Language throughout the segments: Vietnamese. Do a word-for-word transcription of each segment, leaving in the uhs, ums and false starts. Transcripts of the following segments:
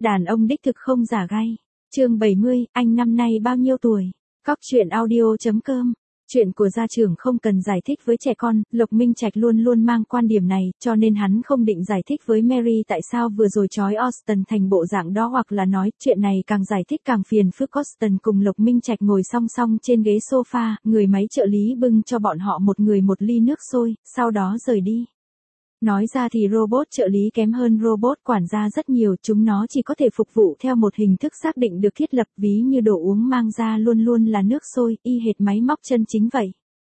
Đàn ông đích thực không giả gai. Chương bảy mươi, anh năm nay bao nhiêu tuổi? Cóc truyện audio.com. Chuyện của gia trưởng không cần giải thích với trẻ con, Lộc Minh Trạch luôn luôn mang quan điểm này, cho nên hắn không định giải thích với Mary tại sao vừa rồi trói Austin thành bộ dạng đó, hoặc là nói, chuyện này càng giải thích càng phiền phức. Austin cùng Lộc Minh Trạch ngồi song song trên ghế sofa, người máy trợ lý bưng cho bọn họ một người một ly nước sôi, sau đó rời đi. Nói ra thì robot trợ lý kém hơn robot quản gia rất nhiều, chúng nó chỉ có thể phục vụ theo một hình thức xác định được thiết lập, ví như đồ uống mang ra luôn luôn là nước sôi, y hệt máy móc chân chính vậy.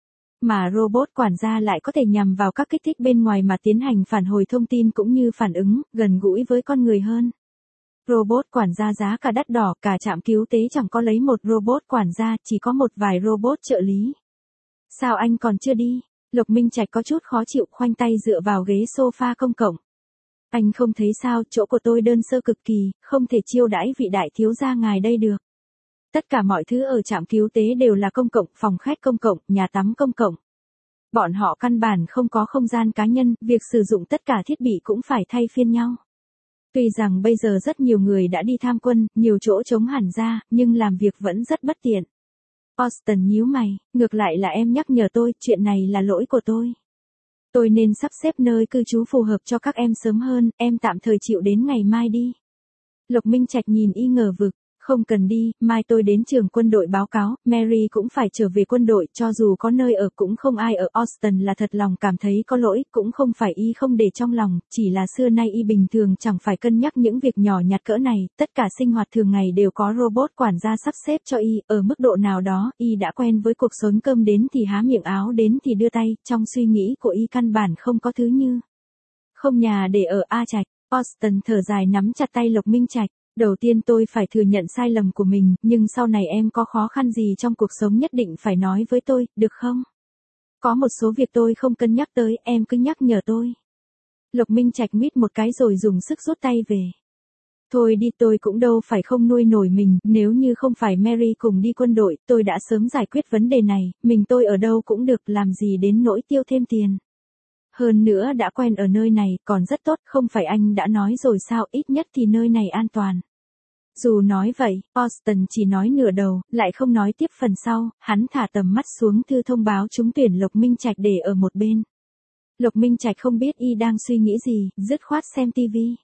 Mà robot quản gia lại có thể nhằm vào các kích thích bên ngoài mà tiến hành phản hồi thông tin cũng như phản ứng, gần gũi với con người hơn. Robot quản gia giá cả đắt đỏ, cả trạm cứu tế chẳng có lấy một robot quản gia, chỉ có một vài robot trợ lý. Sao anh còn chưa đi? Lộc Minh Trạch có chút khó chịu, khoanh tay dựa vào ghế sofa công cộng. Anh không thấy sao, chỗ của tôi đơn sơ cực kỳ, không thể chiêu đãi vị đại thiếu gia ngài đây được. Tất cả mọi thứ ở trạm cứu tế đều là công cộng, phòng khách công cộng, nhà tắm công cộng. Bọn họ căn bản không có không gian cá nhân, việc sử dụng tất cả thiết bị cũng phải thay phiên nhau. Tuy rằng bây giờ rất nhiều người đã đi tham quân, nhiều chỗ trống hẳn ra, nhưng làm việc vẫn rất bất tiện. Austin nhíu mày, ngược lại là em nhắc nhở tôi, chuyện này là lỗi của tôi. Tôi nên sắp xếp nơi cư trú phù hợp cho các em sớm hơn, em tạm thời chịu đến ngày mai đi. Lộc Minh Trạch nhìn y ngờ vực, không cần đi, mai tôi đến trường quân đội báo cáo, Mary cũng phải trở về quân đội, cho dù có nơi ở cũng không ai ở. Austin là thật lòng cảm thấy có lỗi, cũng không phải y không để trong lòng, chỉ là xưa nay y bình thường chẳng phải cân nhắc những việc nhỏ nhặt cỡ này, tất cả sinh hoạt thường ngày đều có robot quản gia sắp xếp cho y, ở mức độ nào đó, y đã quen với cuộc sống cơm đến thì há miệng áo đến thì đưa tay, trong suy nghĩ của y căn bản không có thứ như không nhà để ở A Trạch. Austin thở dài nắm chặt tay Lộc Minh Trạch. Đầu tiên tôi phải thừa nhận sai lầm của mình, nhưng sau này em có khó khăn gì trong cuộc sống nhất định phải nói với tôi, được không? Có một số việc tôi không cân nhắc tới, em cứ nhắc nhở tôi. Lộc Minh Trạch mít một cái rồi dùng sức rút tay về. Thôi đi, tôi cũng đâu phải không nuôi nổi mình, nếu như không phải Mary cùng đi quân đội, tôi đã sớm giải quyết vấn đề này, mình tôi ở đâu cũng được, làm gì đến nỗi tiêu thêm tiền. Hơn nữa đã quen ở nơi này, còn rất tốt, không phải anh đã nói rồi sao, ít nhất thì nơi này an toàn. Dù nói vậy, Austin chỉ nói nửa đầu, lại không nói tiếp phần sau, hắn thả tầm mắt xuống thư thông báo trúng tuyển Lộc Minh Trạch để ở một bên. Lộc Minh Trạch không biết y đang suy nghĩ gì, dứt khoát xem tivi.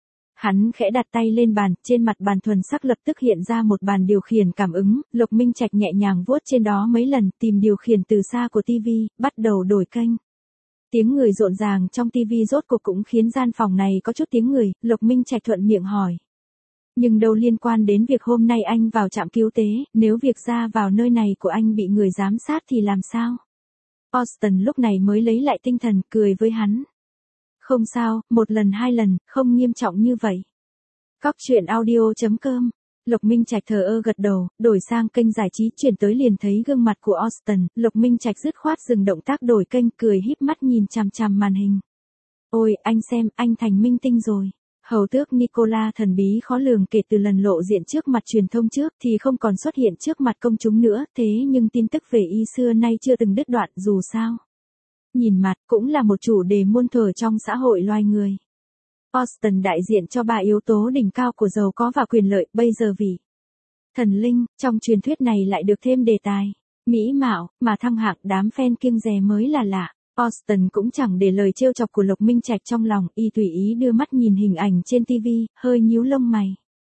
Hắn khẽ đặt tay lên bàn, trên mặt bàn thuần sắc lập tức hiện ra một bàn điều khiển cảm ứng, Lộc Minh Trạch nhẹ nhàng vuốt trên đó mấy lần, tìm điều khiển từ xa của tivi, bắt đầu đổi kênh. Tiếng người rộn ràng trong tivi rốt cuộc cũng khiến gian phòng này có chút tiếng người, Lộc Minh Trạch thuận miệng hỏi. Nhưng đâu liên quan đến việc hôm nay anh vào trạm cứu tế, nếu việc ra vào nơi này của anh bị người giám sát thì làm sao? Austin lúc này mới lấy lại tinh thần, cười với hắn. Không sao, một lần hai lần, không nghiêm trọng như vậy. Cóc truyện audio.com. Lộc Minh Trạch thờ ơ gật đầu, đổi sang kênh giải trí, chuyển tới liền thấy gương mặt của Austin, Lộc Minh Trạch dứt khoát dừng động tác đổi kênh, cười híp mắt nhìn chằm chằm màn hình. Ôi, anh xem, anh thành minh tinh rồi. Hầu tước Nicola thần bí khó lường kể từ lần lộ diện trước mặt truyền thông trước thì không còn xuất hiện trước mặt công chúng nữa, thế nhưng tin tức về y xưa nay chưa từng đứt đoạn, dù sao. Nhìn mặt cũng là một chủ đề muôn thuở trong xã hội loài người. Austin đại diện cho ba yếu tố đỉnh cao của giàu có và quyền lợi, bây giờ vị thần linh, trong truyền thuyết này lại được thêm đề tài mỹ mạo, mà thăng hạng, đám fan kiêng dè mới là lạ. Austin cũng chẳng để lời trêu chọc của Lộc Minh Trạch trong lòng, y tùy ý đưa mắt nhìn hình ảnh trên tivi, hơi nhíu lông mày.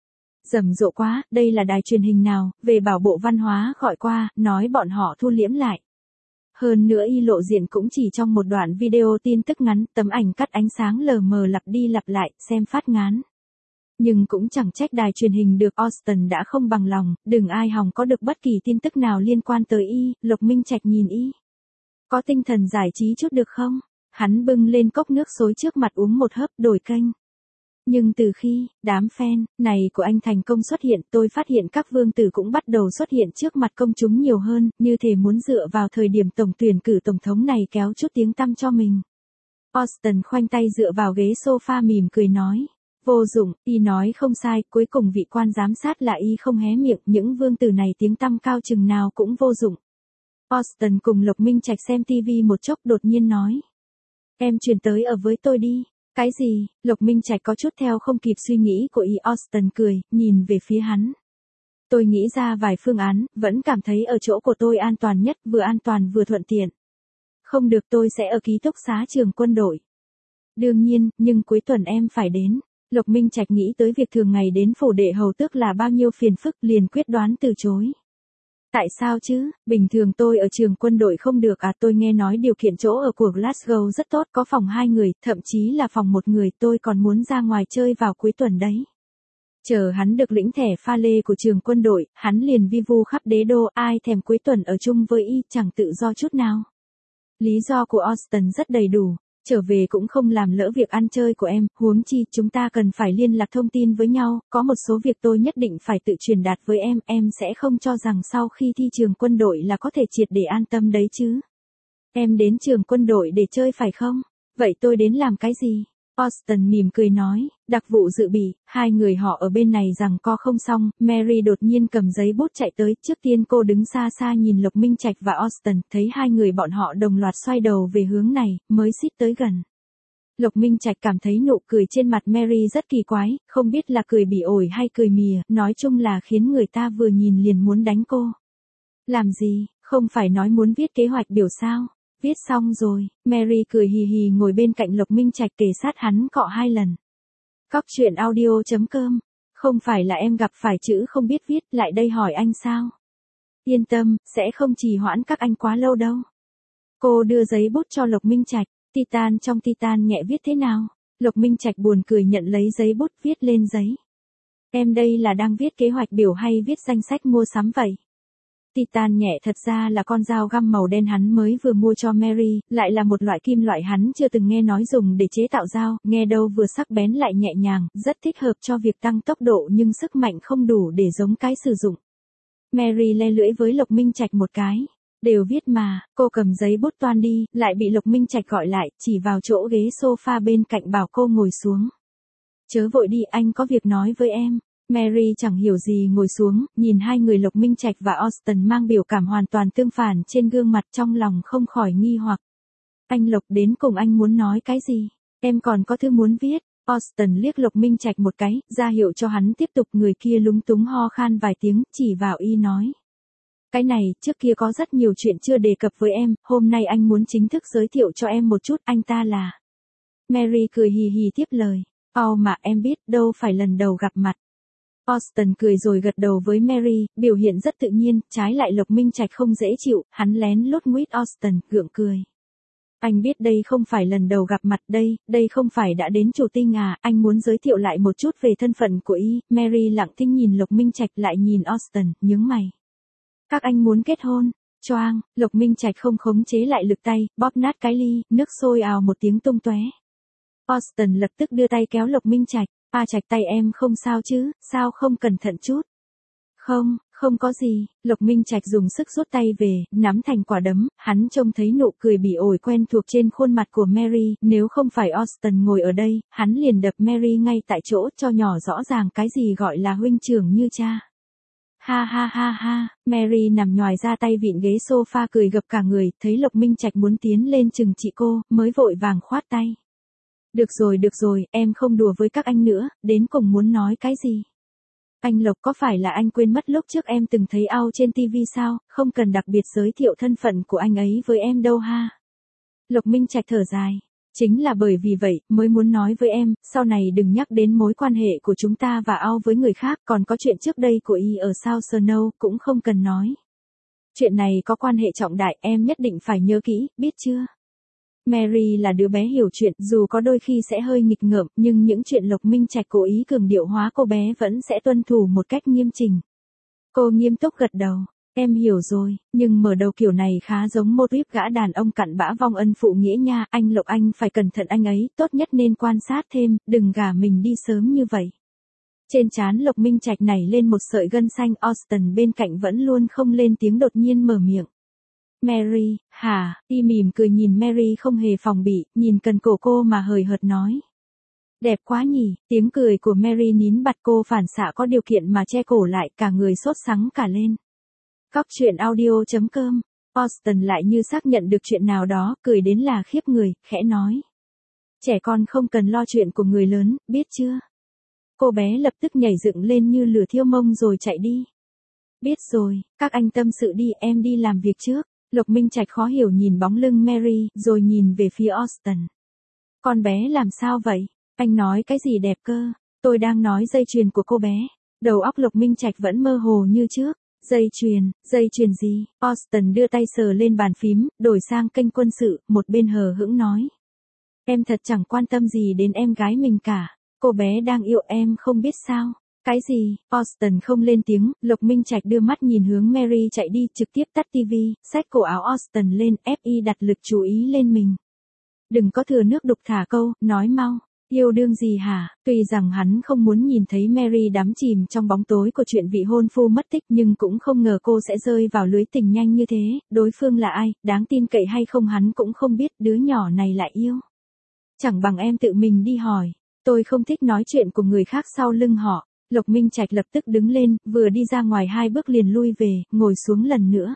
Rầm rộ quá, đây là đài truyền hình nào, về bảo bộ văn hóa gọi qua, nói bọn họ thu liễm lại. Hơn nữa y lộ diện cũng chỉ trong một đoạn video tin tức ngắn, tấm ảnh cắt ánh sáng lờ mờ lặp đi lặp lại, xem phát ngán. Nhưng cũng chẳng trách đài truyền hình được, Austin đã không bằng lòng, đừng ai hòng có được bất kỳ tin tức nào liên quan tới y. Lộc Minh Trạch nhìn y. Có tinh thần giải trí chút được không? Hắn bưng lên cốc nước sôi trước mặt uống một hớp, đổi kênh. Nhưng từ khi, đám fan này của anh thành công xuất hiện, tôi phát hiện các vương tử cũng bắt đầu xuất hiện trước mặt công chúng nhiều hơn, như thể muốn dựa vào thời điểm tổng tuyển cử tổng thống này kéo chút tiếng tăm cho mình. Austin khoanh tay dựa vào ghế sofa mỉm cười nói. Vô dụng, y nói không sai, cuối cùng vị quan giám sát là y không hé miệng, những vương tử này tiếng tăm cao chừng nào cũng vô dụng. Austin cùng Lộc Minh Trạch xem tivi một chốc đột nhiên nói. Em truyền tới ở với tôi đi. Cái gì? Lục Minh Trạch có chút theo không kịp suy nghĩ của Y Austin cười, nhìn về phía hắn. Tôi nghĩ ra vài phương án, vẫn cảm thấy ở chỗ của tôi an toàn nhất, vừa an toàn vừa thuận tiện. Không được, tôi sẽ ở ký túc xá trường quân đội. Đương nhiên, nhưng cuối tuần em phải đến. Lục Minh Trạch nghĩ tới việc thường ngày đến phủ đệ hầu tước là bao nhiêu phiền phức, liền quyết đoán từ chối. Tại sao chứ, bình thường tôi ở trường quân đội không được à, tôi nghe nói điều kiện chỗ ở của Glasgow rất tốt, có phòng hai người, thậm chí là phòng một người, tôi còn muốn ra ngoài chơi vào cuối tuần đấy. Chờ hắn được lĩnh thẻ pha lê của trường quân đội, hắn liền vi vu khắp đế đô, ai thèm cuối tuần ở chung với Y, chẳng tự do chút nào. Lý do của Austin rất đầy đủ. Trở về cũng không làm lỡ việc ăn chơi của em, huống chi chúng ta cần phải liên lạc thông tin với nhau, có một số việc tôi nhất định phải tự truyền đạt với em, em sẽ không cho rằng sau khi thi trường quân đội là có thể triệt để an tâm đấy chứ. Em đến trường quân đội để chơi phải không? Vậy tôi đến làm cái gì? Austin mỉm cười nói, đặc vụ dự bị, hai người họ ở bên này rằng co không xong, Mary đột nhiên cầm giấy bút chạy tới, trước tiên cô đứng xa xa nhìn Lục Minh Trạch và Austin, thấy hai người bọn họ đồng loạt xoay đầu về hướng này, mới xích tới gần. Lục Minh Trạch cảm thấy nụ cười trên mặt Mary rất kỳ quái, không biết là cười bỉ ổi hay cười mỉa, nói chung là khiến người ta vừa nhìn liền muốn đánh cô. Làm gì, không phải nói muốn viết kế hoạch biểu sao? Viết xong rồi, Mary cười hì hì ngồi bên cạnh Lục Minh Trạch kề sát hắn cọ hai lần. Cóc truyện audio chấm com, không phải là em gặp phải chữ không biết viết, lại đây hỏi anh sao? Yên tâm, sẽ không trì hoãn các anh quá lâu đâu. Cô đưa giấy bút cho Lục Minh Trạch, Titan trong Titan nhẹ viết thế nào? Lục Minh Trạch buồn cười nhận lấy giấy bút viết lên giấy. Em đây là đang viết kế hoạch biểu hay viết danh sách mua sắm vậy? Titan nhẹ thật ra là con dao găm màu đen hắn mới vừa mua cho Mary, lại là một loại kim loại hắn chưa từng nghe nói dùng để chế tạo dao, nghe đâu vừa sắc bén lại nhẹ nhàng, rất thích hợp cho việc tăng tốc độ nhưng sức mạnh không đủ để giống cái sử dụng. Mary le lưỡi với Lục Minh Trạch một cái. Đều viết mà, cô cầm giấy bút toan đi, lại bị Lục Minh Trạch gọi lại, chỉ vào chỗ ghế sofa bên cạnh bảo cô ngồi xuống. Chớ vội đi, anh có việc nói với em. Mary chẳng hiểu gì ngồi xuống, nhìn hai người Lục Minh Trạch và Austin mang biểu cảm hoàn toàn tương phản trên gương mặt, trong lòng không khỏi nghi hoặc. Anh Lục, đến cùng anh muốn nói cái gì? Em còn có thư muốn viết. Austin liếc Lục Minh Trạch một cái, ra hiệu cho hắn tiếp tục, người kia lúng túng ho khan vài tiếng, chỉ vào Y nói. Cái này, trước kia có rất nhiều chuyện chưa đề cập với em, hôm nay anh muốn chính thức giới thiệu cho em một chút, anh ta là. Mary cười hì hì tiếp lời. Ồ mà em biết, đâu phải lần đầu gặp mặt. Austin cười rồi gật đầu với Mary, biểu hiện rất tự nhiên, trái lại Lục Minh Trạch không dễ chịu, hắn lén lút nguyết Austin, gượng cười. Anh biết đây không phải lần đầu gặp mặt đây, đây không phải đã đến chủ tinh à, anh muốn giới thiệu lại một chút về thân phận của Y. Mary lặng thinh nhìn Lục Minh Trạch lại nhìn Austin, nhướng mày. Các anh muốn kết hôn? Choang, Lục Minh Trạch không khống chế lại lực tay, bóp nát cái ly, nước sôi ào một tiếng tung tóe. Austin lập tức đưa tay kéo Lục Minh Trạch. A Trạch, tay em không sao chứ, sao không cẩn thận chút? Không, không có gì. Lục Minh Trạch dùng sức rút tay về, nắm thành quả đấm, hắn trông thấy nụ cười bỉ ổi quen thuộc trên khuôn mặt của Mary, nếu không phải Austin ngồi ở đây, hắn liền đập Mary ngay tại chỗ, cho nhỏ rõ ràng cái gì gọi là huynh trưởng như cha. Ha ha ha ha, Mary nằm nhoài ra tay vịn ghế sofa cười gập cả người, thấy Lục Minh Trạch muốn tiến lên chừng trị cô, mới vội vàng khoát tay. Được rồi được rồi, em không đùa với các anh nữa, đến cùng muốn nói cái gì? Anh Lộc, có phải là anh quên mất lúc trước em từng thấy ao trên ti vi sao, không cần đặc biệt giới thiệu thân phận của anh ấy với em đâu ha. Lục Minh Trạch thở dài. Chính là bởi vì vậy, mới muốn nói với em, sau này đừng nhắc đến mối quan hệ của chúng ta và ao với người khác, còn có chuyện trước đây của Y ở South Snow, cũng không cần nói. Chuyện này có quan hệ trọng đại, em nhất định phải nhớ kỹ, biết chưa? Mary là đứa bé hiểu chuyện, dù có đôi khi sẽ hơi nghịch ngợm, nhưng những chuyện Lục Minh Trạch cố ý cường điệu hóa cô bé vẫn sẽ tuân thủ một cách nghiêm chỉnh. Cô nghiêm túc gật đầu. Em hiểu rồi, nhưng mở đầu kiểu này khá giống mô típ gã đàn ông cặn bã vong ân phụ nghĩa nha, anh Lộc anh phải cẩn thận anh ấy, tốt nhất nên quan sát thêm, đừng gả mình đi sớm như vậy. Trên trán Lục Minh Trạch nảy lên một sợi gân xanh, Austin bên cạnh vẫn luôn không lên tiếng đột nhiên mở miệng. Mary, hả, Y mỉm cười nhìn Mary không hề phòng bị, nhìn cần cổ cô mà hời hợt nói. Đẹp quá nhỉ, tiếng cười của Mary nín bặt, cô phản xạ có điều kiện mà che cổ lại, cả người sốt sắng cả lên. Cóc truyện audio chấm com, Austin lại như xác nhận được chuyện nào đó, cười đến là khiếp người, khẽ nói. Trẻ con không cần lo chuyện của người lớn, biết chưa? Cô bé lập tức nhảy dựng lên như lửa thiêu mông rồi chạy đi. Biết rồi, các anh tâm sự đi, em đi làm việc trước. Lục Minh Trạch khó hiểu nhìn bóng lưng Mary, rồi nhìn về phía Austin. Con bé làm sao vậy? Anh nói cái gì đẹp cơ? Tôi đang nói dây chuyền của cô bé. Đầu óc Lục Minh Trạch vẫn mơ hồ như trước. Dây chuyền, dây chuyền gì? Austin đưa tay sờ lên bàn phím, đổi sang kênh quân sự, một bên hờ hững nói. Em thật chẳng quan tâm gì đến em gái mình cả. Cô bé đang yêu em không biết sao. Cái gì? Austin không lên tiếng, Lục Minh Trạch đưa mắt nhìn hướng Mary chạy đi, trực tiếp tắt tivi, xách cổ áo Austin lên, ép y đặt lực chú ý lên mình. Đừng có thừa nước đục thả câu, nói mau. Yêu đương gì hả? Tuy rằng hắn không muốn nhìn thấy Mary đắm chìm trong bóng tối của chuyện vị hôn phu mất tích, nhưng cũng không ngờ cô sẽ rơi vào lưới tình nhanh như thế. Đối phương là ai, đáng tin cậy hay không hắn cũng không biết, đứa nhỏ này lại yêu. Chẳng bằng em tự mình đi hỏi. Tôi không thích nói chuyện của người khác sau lưng họ. Lục Minh Trạch lập tức đứng lên, vừa đi ra ngoài hai bước liền lui về, ngồi xuống lần nữa.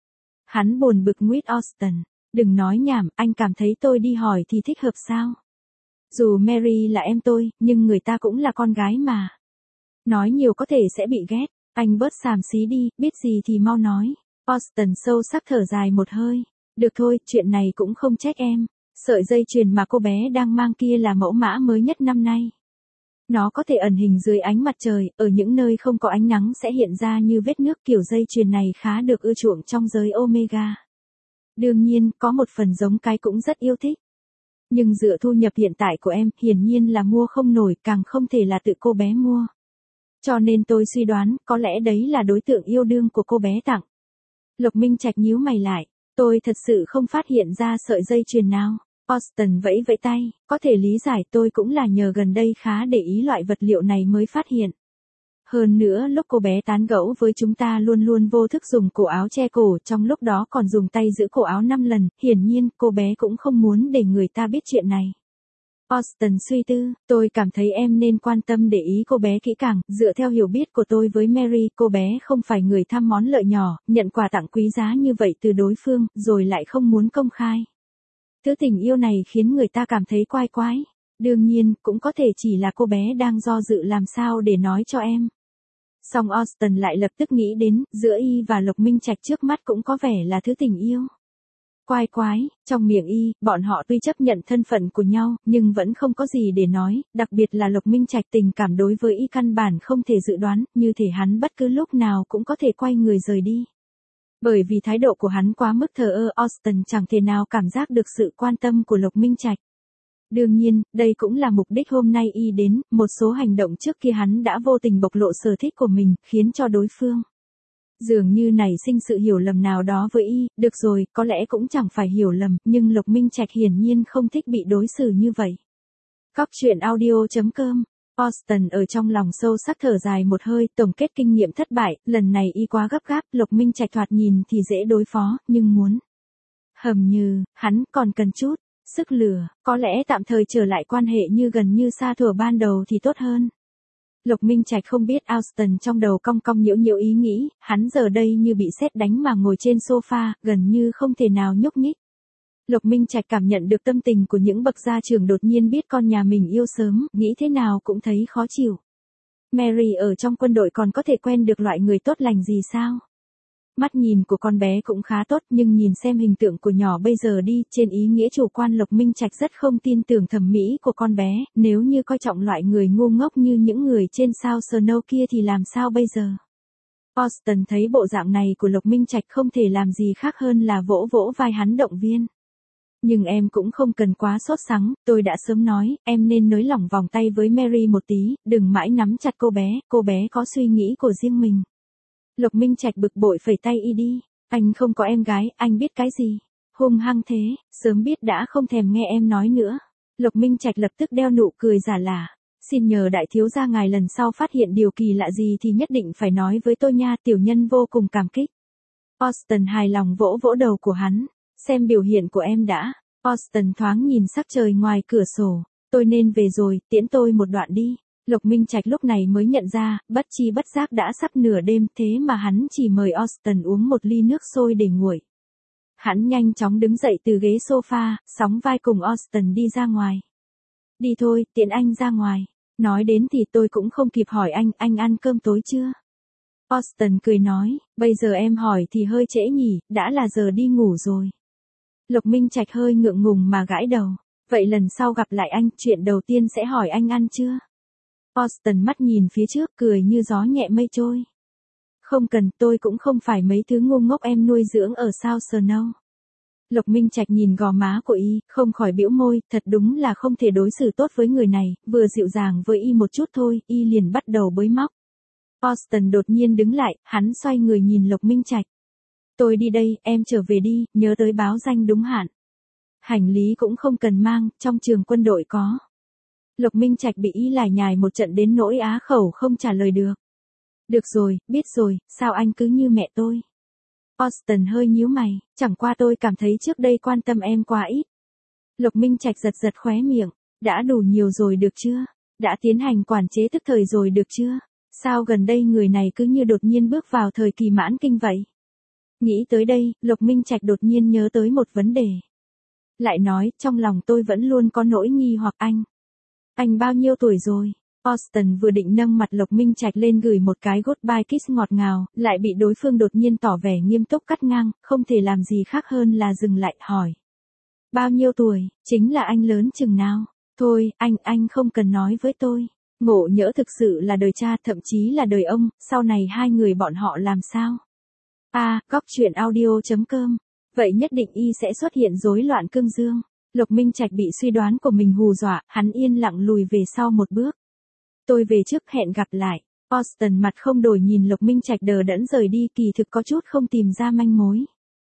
Hắn buồn bực nguyết Austin. Đừng nói nhảm, anh cảm thấy tôi đi hỏi thì thích hợp sao? Dù Mary là em tôi, nhưng người ta cũng là con gái mà. Nói nhiều có thể sẽ bị ghét. Anh bớt xàm xí đi, biết gì thì mau nói. Austin sâu sắc thở dài một hơi. Được thôi, chuyện này cũng không trách em. Sợi dây chuyền mà cô bé đang mang kia là mẫu mã mới nhất năm nay. Nó có thể ẩn hình dưới ánh mặt trời, ở những nơi không có ánh nắng sẽ hiện ra như vết nước. Kiểu dây chuyền này khá được ưa chuộng trong giới Omega. Đương nhiên, có một phần giống cái cũng rất yêu thích. Nhưng dựa thu nhập hiện tại của em, hiển nhiên là mua không nổi, càng không thể là tự cô bé mua. Cho nên tôi suy đoán, có lẽ đấy là đối tượng yêu đương của cô bé tặng. Lục Minh Trạch nhíu mày lại. Tôi thật sự không phát hiện ra sợi dây chuyền nào. Austin vẫy vẫy tay, có thể lý giải, tôi cũng là nhờ gần đây khá để ý loại vật liệu này mới phát hiện. Hơn nữa lúc cô bé tán gẫu với chúng ta luôn luôn vô thức dùng cổ áo che cổ, trong lúc đó còn dùng tay giữ cổ áo năm lần, hiển nhiên cô bé cũng không muốn để người ta biết chuyện này. Austin suy tư, tôi cảm thấy em nên quan tâm để ý cô bé kỹ càng, dựa theo hiểu biết của tôi với Mary, cô bé không phải người tham món lợi nhỏ, nhận quà tặng quý giá như vậy từ đối phương, rồi lại không muốn công khai. Thứ tình yêu này khiến người ta cảm thấy quái quái. Đương nhiên, cũng có thể chỉ là cô bé đang do dự làm sao để nói cho em. Song Austin lại lập tức nghĩ đến, giữa y và Lục Minh Trạch trước mắt cũng có vẻ là thứ tình yêu. Quái quái, trong miệng y, bọn họ tuy chấp nhận thân phận của nhau, nhưng vẫn không có gì để nói, đặc biệt là Lục Minh Trạch tình cảm đối với y căn bản không thể dự đoán, như thể hắn bất cứ lúc nào cũng có thể quay người rời đi. Bởi vì thái độ của hắn quá mức thờ ơ, Austin chẳng thể nào cảm giác được sự quan tâm của Lục Minh Trạch. Đương nhiên, đây cũng là mục đích hôm nay y đến, một số hành động trước kia hắn đã vô tình bộc lộ sở thích của mình, khiến cho đối phương dường như nảy sinh sự hiểu lầm nào đó với y, được rồi, có lẽ cũng chẳng phải hiểu lầm, nhưng Lục Minh Trạch hiển nhiên không thích bị đối xử như vậy. Góc truyện audio chấm com. Austin ở trong lòng sâu sắc thở dài một hơi, tổng kết kinh nghiệm thất bại, lần này y quá gấp gáp, Lục Minh Trạch thoạt nhìn thì dễ đối phó, nhưng muốn hầm như, hắn còn cần chút sức lửa, có lẽ tạm thời trở lại quan hệ như gần như xa thuở ban đầu thì tốt hơn. Lục Minh Trạch không biết Austin trong đầu cong cong nhiễu nhiễu ý nghĩ, hắn giờ đây như bị sét đánh mà ngồi trên sofa, gần như không thể nào nhúc nhích. Lục Minh Trạch cảm nhận được tâm tình của những bậc gia trưởng đột nhiên biết con nhà mình yêu sớm, nghĩ thế nào cũng thấy khó chịu. Mary ở trong quân đội còn có thể quen được loại người tốt lành gì sao? Mắt nhìn của con bé cũng khá tốt, nhưng nhìn xem hình tượng của nhỏ bây giờ đi, trên ý nghĩa chủ quan Lục Minh Trạch rất không tin tưởng thẩm mỹ của con bé, nếu như coi trọng loại người ngu ngốc như những người trên sao Snow kia thì làm sao bây giờ? Austin thấy bộ dạng này của Lục Minh Trạch không thể làm gì khác hơn là vỗ vỗ vai hắn động viên. Nhưng em cũng không cần quá sốt sắng, tôi đã sớm nói, em nên nới lỏng vòng tay với Mary một tí, đừng mãi nắm chặt cô bé, cô bé có suy nghĩ của riêng mình. Lục Minh Trạch bực bội phẩy tay y đi, anh không có em gái, anh biết cái gì? Hung hăng thế, sớm biết đã không thèm nghe em nói nữa. Lục Minh Trạch lập tức đeo nụ cười giả lả, xin nhờ đại thiếu gia ngài lần sau phát hiện điều kỳ lạ gì thì nhất định phải nói với tôi nha, tiểu nhân vô cùng cảm kích. Austin hài lòng vỗ vỗ đầu của hắn, xem biểu hiện của em đã. Austin thoáng nhìn sắc trời ngoài cửa sổ, tôi nên về rồi, tiễn tôi một đoạn đi. Lục Minh Trạch lúc này mới nhận ra, bất chi bất giác đã sắp nửa đêm, thế mà hắn chỉ mời Austin uống một ly nước sôi để nguội. Hắn nhanh chóng đứng dậy từ ghế sofa, sóng vai cùng Austin đi ra ngoài. Đi thôi, tiện anh ra ngoài. Nói đến thì tôi cũng không kịp hỏi anh, anh ăn cơm tối chưa? Austin cười nói, bây giờ em hỏi thì hơi trễ nhỉ, đã là giờ đi ngủ rồi. Lục Minh Trạch hơi ngượng ngùng mà gãi đầu. Vậy lần sau gặp lại anh, chuyện đầu tiên sẽ hỏi anh ăn chưa? Austin mắt nhìn phía trước cười như gió nhẹ mây trôi. Không cần, tôi cũng không phải mấy thứ ngu ngốc em nuôi dưỡng ở South Snow. Lục Minh Trạch nhìn gò má của y, không khỏi bĩu môi, thật đúng là không thể đối xử tốt với người này, vừa dịu dàng với y một chút thôi, y liền bắt đầu bới móc. Austin đột nhiên đứng lại, hắn xoay người nhìn Lục Minh Trạch. Tôi đi đây, em trở về đi, nhớ tới báo danh đúng hạn. Hành lý cũng không cần mang, trong trường quân đội có. Lục Minh Trạch bị y lải nhải một trận đến nỗi á khẩu không trả lời được. Được rồi, biết rồi, sao anh cứ như mẹ tôi? Austin hơi nhíu mày, chẳng qua tôi cảm thấy trước đây quan tâm em quá ít. Lục Minh Trạch giật giật khóe miệng, đã đủ nhiều rồi được chưa? Đã tiến hành quản chế tức thời rồi được chưa? Sao gần đây người này cứ như đột nhiên bước vào thời kỳ mãn kinh vậy? Nghĩ tới đây, Lục Minh Trạch đột nhiên nhớ tới một vấn đề. Lại nói, trong lòng tôi vẫn luôn có nỗi nghi hoặc anh. Anh bao nhiêu tuổi rồi? Austin vừa định nâng mặt Lục Minh Trạch lên gửi một cái goodbye kiss ngọt ngào, lại bị đối phương đột nhiên tỏ vẻ nghiêm túc cắt ngang, không thể làm gì khác hơn là dừng lại, hỏi. Bao nhiêu tuổi, chính là anh lớn chừng nào? Thôi, anh, anh không cần nói với tôi. Ngộ nhỡ thực sự là đời cha, thậm chí là đời ông, sau này hai người bọn họ làm sao? À, góc truyện audio chấm com. Vậy nhất định y sẽ xuất hiện rối loạn cương dương. Lục Minh Trạch bị suy đoán của mình hù dọa, hắn yên lặng lùi về sau một bước. Tôi về trước, hẹn gặp lại. Austin mặt không đổi nhìn Lục Minh Trạch đờ đẫn rời đi, kỳ thực có chút không tìm ra manh mối.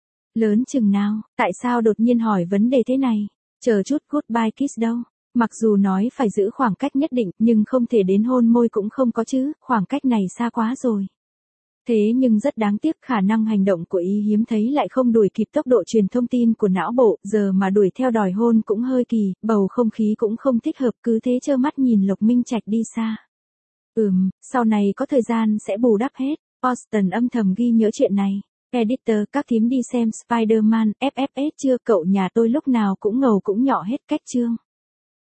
Lớn chừng nào, tại sao đột nhiên hỏi vấn đề thế này? Chờ chút, goodbye kiss đâu? Mặc dù nói phải giữ khoảng cách nhất định, nhưng không thể đến hôn môi cũng không có chứ, khoảng cách này xa quá rồi. Thế nhưng rất đáng tiếc, khả năng hành động của y hiếm thấy lại không đuổi kịp tốc độ truyền thông tin của não bộ, giờ mà đuổi theo đòi hôn cũng hơi kỳ, bầu không khí cũng không thích hợp, cứ thế trơ mắt nhìn Lục Minh Trạch đi xa. Ừm, sau này có thời gian sẽ bù đắp hết. Austin âm thầm ghi nhớ chuyện này. Editor, các thím đi xem Spider-Man, ép ép ét chưa? Cậu nhà tôi lúc nào cũng ngầu cũng nhỏ hết cách chương.